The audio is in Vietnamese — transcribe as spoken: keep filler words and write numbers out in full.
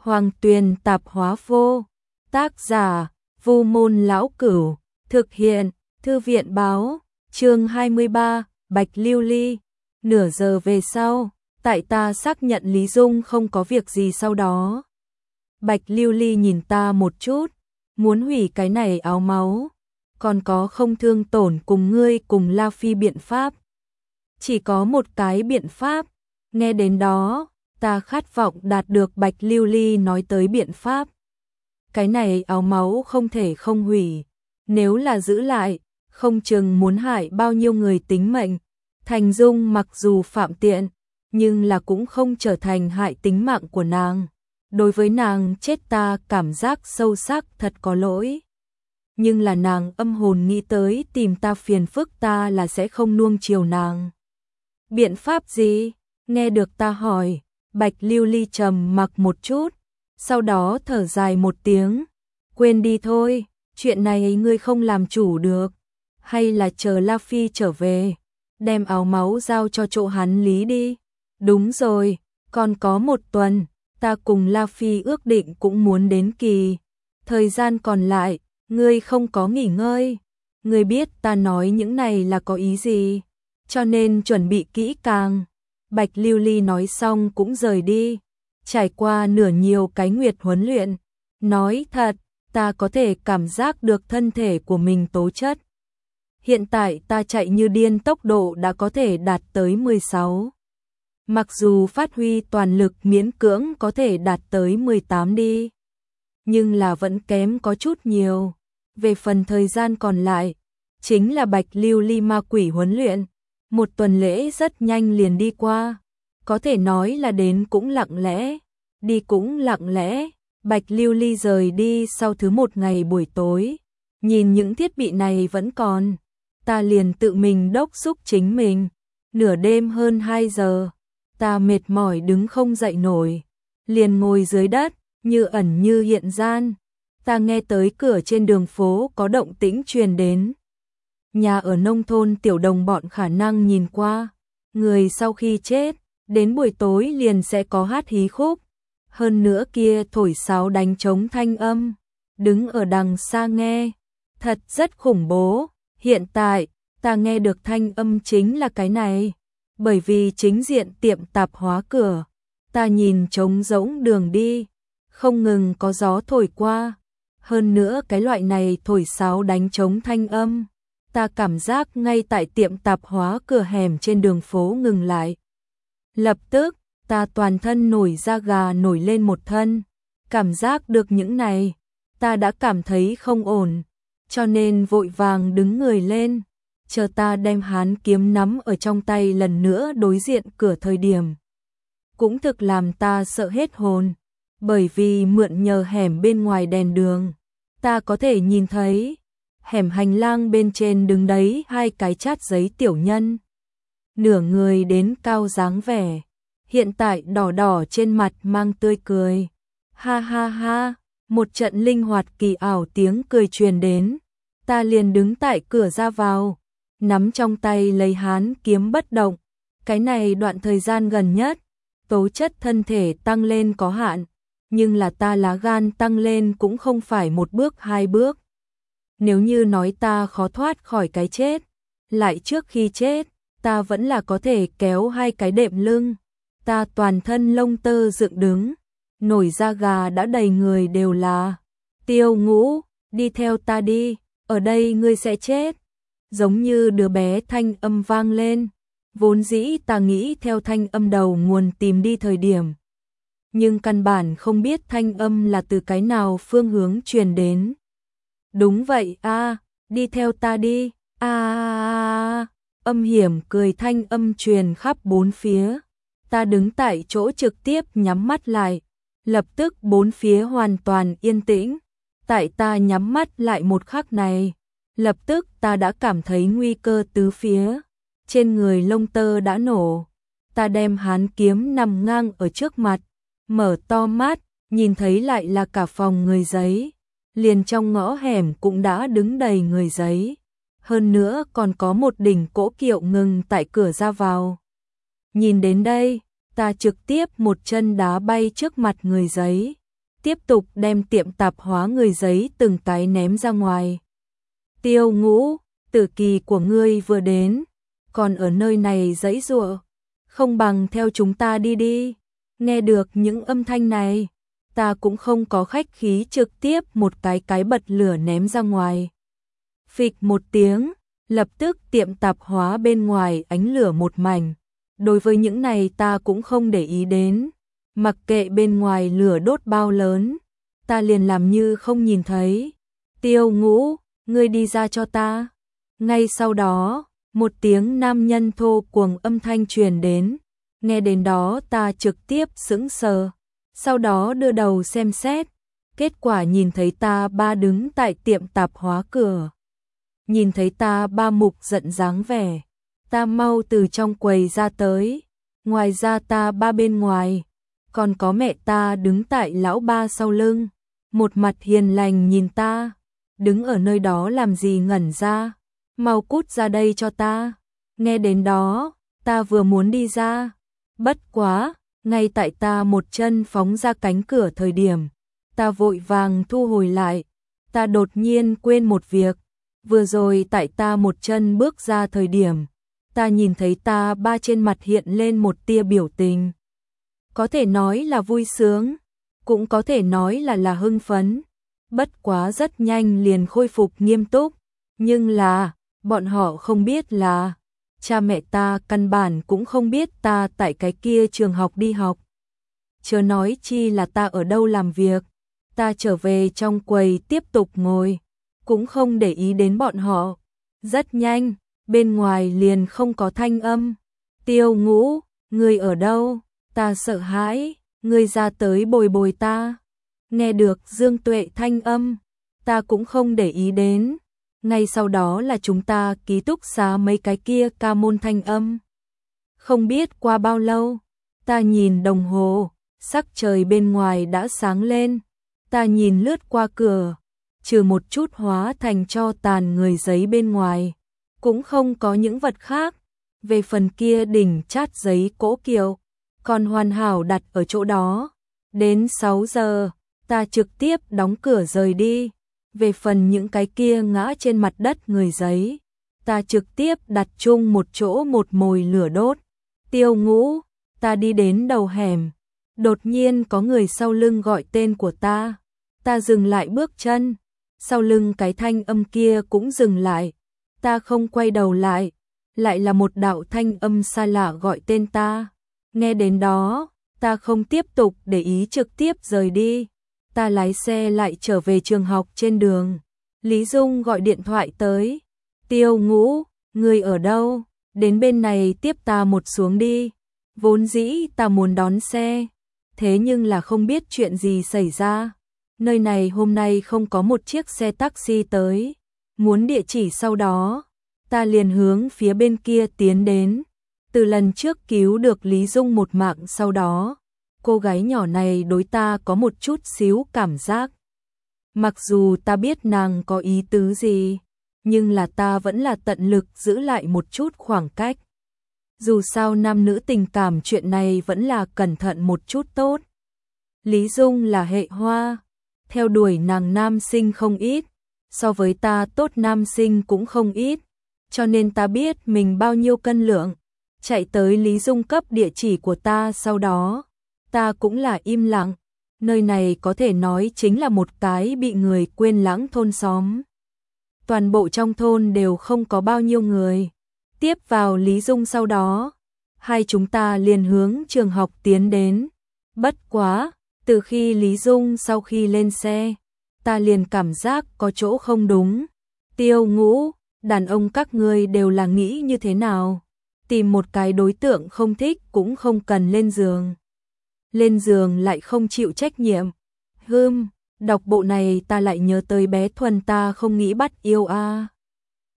Hoàng Tuyền Tạp Hóa Vô. Tác giả Vu Môn Lão Cửu. Thực hiện Thư viện Báo. Chương hai mươi ba, Bạch Lưu Ly. Nửa giờ về sau, tại ta xác nhận Lý Dung không có việc gì sau đó. Bạch Lưu Ly nhìn ta một chút, muốn hủy cái này áo máu, còn có không thương tổn cùng ngươi cùng La Phi biện pháp. Chỉ có một cái biện pháp, nghe đến đó, ta khát vọng đạt được Bạch Lưu Ly nói tới biện pháp. Cái này áo máu không thể không hủy, nếu là giữ lại, không chừng muốn hại bao nhiêu người tính mệnh. Thành Dung mặc dù phạm tiện, nhưng là cũng không trở thành hại tính mạng của nàng. Đối với nàng chết ta cảm giác sâu sắc thật có lỗi. Nhưng là nàng âm hồn nghĩ tới tìm ta phiền phức ta là sẽ không nuông chiều nàng. Biện pháp gì? Nghe được ta hỏi, Bạch Lưu Ly trầm mặc một chút, sau đó thở dài một tiếng. Quên đi thôi, chuyện này ngươi không làm chủ được. Hay là chờ La Phi trở về, đem áo máu giao cho chỗ hắn lý đi. Đúng rồi, còn có một tuần, ta cùng La Phi ước định cũng muốn đến kỳ. Thời gian còn lại, ngươi không có nghỉ ngơi. Ngươi biết ta nói những này là có ý gì, cho nên chuẩn bị kỹ càng. Bạch Lưu Ly nói xong cũng rời đi. Trải qua nửa nhiều cái nguyệt huấn luyện, nói thật, ta có thể cảm giác được thân thể của mình tố chất. Hiện tại ta chạy như điên, tốc độ đã có thể đạt tới mười sáu. Mặc dù phát huy toàn lực miễn cưỡng có thể đạt tới mười tám đi, nhưng là vẫn kém có chút nhiều. Về phần thời gian còn lại, chính là Bạch Lưu Ly ma quỷ huấn luyện. Một tuần lễ rất nhanh liền đi qua, có thể nói là đến cũng lặng lẽ, đi cũng lặng lẽ. Bạch Lưu Ly rời đi sau thứ một ngày buổi tối, nhìn những thiết bị này vẫn còn, ta liền tự mình đốc xúc chính mình. Nửa đêm hơn hai giờ, ta mệt mỏi đứng không dậy nổi, liền ngồi dưới đất, như ẩn như hiện gian. Ta nghe tới cửa trên đường phố có động tĩnh truyền đến. Nhà ở nông thôn tiểu đồng bọn khả năng nhìn qua, người sau khi chết, đến buổi tối liền sẽ có hát hí khúc. Hơn nữa kia thổi sáo đánh trống thanh âm, đứng ở đằng xa nghe, thật rất khủng bố. Hiện tại, ta nghe được thanh âm chính là cái này, bởi vì chính diện tiệm tạp hóa cửa, ta nhìn trống rỗng đường đi, không ngừng có gió thổi qua. Hơn nữa cái loại này thổi sáo đánh trống thanh âm, ta cảm giác ngay tại tiệm tạp hóa cửa hẻm trên đường phố ngừng lại. Lập tức, ta toàn thân nổi da gà nổi lên một thân, cảm giác được những này, ta đã cảm thấy không ổn, cho nên vội vàng đứng người lên, chờ ta đem hán kiếm nắm ở trong tay lần nữa đối diện cửa thời điểm. Cũng thực làm ta sợ hết hồn, bởi vì mượn nhờ hẻm bên ngoài đèn đường, ta có thể nhìn thấy, hẻm hành lang bên trên đứng đấy hai cái chát giấy tiểu nhân. Nửa người đến cao dáng vẻ, hiện tại đỏ đỏ trên mặt mang tươi cười. Ha ha ha, một trận linh hoạt kỳ ảo tiếng cười truyền đến. Ta liền đứng tại cửa ra vào, nắm trong tay lấy hán kiếm bất động. Cái này đoạn thời gian gần nhất, tố chất thân thể tăng lên có hạn, nhưng là ta lá gan tăng lên cũng không phải một bước hai bước. Nếu như nói ta khó thoát khỏi cái chết, lại trước khi chết, ta vẫn là có thể kéo hai cái đệm lưng. Ta toàn thân lông tơ dựng đứng, nổi da gà đã đầy người đều là. Tiêu Ngũ, đi theo ta đi, ở đây ngươi sẽ chết. Giống như đứa bé thanh âm vang lên, vốn dĩ ta nghĩ theo thanh âm đầu nguồn tìm đi thời điểm. Nhưng căn bản không biết thanh âm là từ cái nào phương hướng truyền đến. Đúng vậy a, à, đi theo ta đi, a à, âm hiểm cười thanh âm truyền khắp bốn phía. Ta đứng tại chỗ trực tiếp nhắm mắt lại, lập tức bốn phía hoàn toàn yên tĩnh. Tại ta nhắm mắt lại một khắc này, lập tức ta đã cảm thấy nguy cơ tứ phía, trên người lông tơ đã nổ. Ta đem hán kiếm nằm ngang ở trước mặt, mở to mắt, nhìn thấy lại là cả phòng người giấy, liền trong ngõ hẻm cũng đã đứng đầy người giấy. Hơn nữa còn có một đỉnh cỗ kiệu ngừng tại cửa ra vào. Nhìn đến đây, ta trực tiếp một chân đá bay trước mặt người giấy. tiếp tục đem tiệm tạp hóa người giấy từng cái ném ra ngoài. Tiêu Ngũ, tử kỳ của ngươi vừa đến, còn ở nơi này giãy giụa, không bằng theo chúng ta đi đi. Nghe được những âm thanh này, ta cũng không có khách khí trực tiếp một cái cái bật lửa ném ra ngoài. Phịch một tiếng, lập tức tiệm tạp hóa bên ngoài ánh lửa một mảnh. Đối với những này ta cũng không để ý đến, mặc kệ bên ngoài lửa đốt bao lớn, ta liền làm như không nhìn thấy. Tiêu Ngũ, ngươi đi ra cho ta. Ngay sau đó, một tiếng nam nhân thô cuồng âm thanh truyền đến, nghe đến đó ta trực tiếp sững sờ, sau đó đưa đầu xem xét, kết quả nhìn thấy ta ba đứng tại tiệm tạp hóa cửa. Nhìn thấy ta ba mục giận dáng vẻ, ta mau từ trong quầy ra tới, ngoài ra ta ba bên ngoài, còn có mẹ ta đứng tại lão ba sau lưng, một mặt hiền lành nhìn ta, đứng ở nơi đó làm gì ngẩn ra, mau cút ra đây cho ta. Nghe đến đó, ta vừa muốn đi ra, bất quá, ngay tại ta một chân phóng ra cánh cửa thời điểm, ta vội vàng thu hồi lại, ta đột nhiên quên một việc, vừa rồi tại ta một chân bước ra thời điểm, ta nhìn thấy ta ba trên mặt hiện lên một tia biểu tình. Có thể nói là vui sướng, cũng có thể nói là là hưng phấn, bất quá rất nhanh liền khôi phục nghiêm túc, nhưng là, bọn họ không biết là, cha mẹ ta căn bản cũng không biết ta tại cái kia trường học đi học. Chớ nói chi là ta ở đâu làm việc, ta trở về trong quầy tiếp tục ngồi, cũng không để ý đến bọn họ. Rất nhanh, bên ngoài liền không có thanh âm. Tiêu Ngũ, ngươi ở đâu? Ta sợ hãi, ngươi ra tới bồi bồi ta. Nghe được Dương Tuệ thanh âm, ta cũng không để ý đến. Ngay sau đó là chúng ta ký túc xá mấy cái kia ca môn thanh âm. Không biết qua bao lâu, ta nhìn đồng hồ, sắc trời bên ngoài đã sáng lên. Ta nhìn lướt qua cửa, trừ một chút hóa thành tro tàn người giấy bên ngoài, cũng không có những vật khác. Về phần kia đỉnh chát giấy cỗ kiệu, còn hoàn hảo đặt ở chỗ đó. Đến sáu giờ, ta trực tiếp đóng cửa rời đi. Về phần những cái kia ngã trên mặt đất người giấy, ta trực tiếp đặt chung một chỗ một mồi lửa đốt. Tiêu Ngũ, ta đi đến đầu hẻm, đột nhiên có người sau lưng gọi tên của ta. Ta dừng lại bước chân, sau lưng cái thanh âm kia cũng dừng lại. Ta không quay đầu lại, lại là một đạo thanh âm xa lạ gọi tên ta. Nghe đến đó, ta không tiếp tục để ý trực tiếp rời đi. Ta lái xe lại trở về trường học. Trên đường, Lý Dung gọi điện thoại tới. Tiêu Ngũ, ngươi ở đâu? Đến bên này tiếp ta một xuống đi. Vốn dĩ ta muốn đón xe, thế nhưng là không biết chuyện gì xảy ra. Nơi này hôm nay không có một chiếc xe taxi tới. Muốn địa chỉ sau đó, ta liền hướng phía bên kia tiến đến. Từ lần trước cứu được Lý Dung một mạng sau đó, cô gái nhỏ này đối ta có một chút xíu cảm giác. Mặc dù ta biết nàng có ý tứ gì, nhưng là ta vẫn là tận lực giữ lại một chút khoảng cách. Dù sao nam nữ tình cảm chuyện này vẫn là cẩn thận một chút tốt. Lý Dung là hệ hoa, theo đuổi nàng nam sinh không ít, so với ta tốt nam sinh cũng không ít, cho nên ta biết mình bao nhiêu cân lượng. Chạy tới Lý Dung cấp địa chỉ của ta sau đó, ta cũng là im lặng. Nơi này có thể nói chính là một cái bị người quên lãng thôn xóm. Toàn bộ trong thôn đều không có bao nhiêu người. Tiếp vào Lý Dung sau đó, hai chúng ta liền hướng trường học tiến đến. Bất quá, từ khi Lý Dung sau khi lên xe, ta liền cảm giác có chỗ không đúng. Tiêu Ngũ, đàn ông các ngươi đều là nghĩ như thế nào? Tìm một cái đối tượng không thích cũng không cần lên giường. Lên giường lại không chịu trách nhiệm. Hừm, đọc bộ này ta lại nhớ tới bé Thuần ta không nghĩ bắt yêu a. À.